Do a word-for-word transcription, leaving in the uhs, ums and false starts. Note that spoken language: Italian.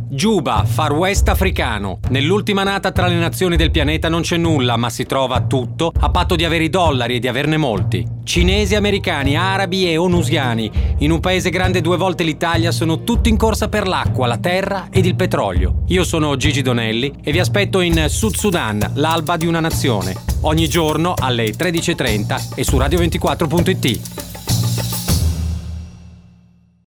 Giuba, Far West africano. Nell'ultima nata tra le nazioni del pianeta non c'è nulla, ma si trova tutto a patto di avere i dollari e di averne molti. Cinesi, americani, arabi e onusiani, in un paese grande due volte l'Italia, sono tutti in corsa per l'acqua, la terra ed il petrolio. Io sono Gigi Donelli e vi aspetto in Sud Sudan, l'alba di una nazione. Ogni giorno alle tredici e trenta e su radio ventiquattro punto it.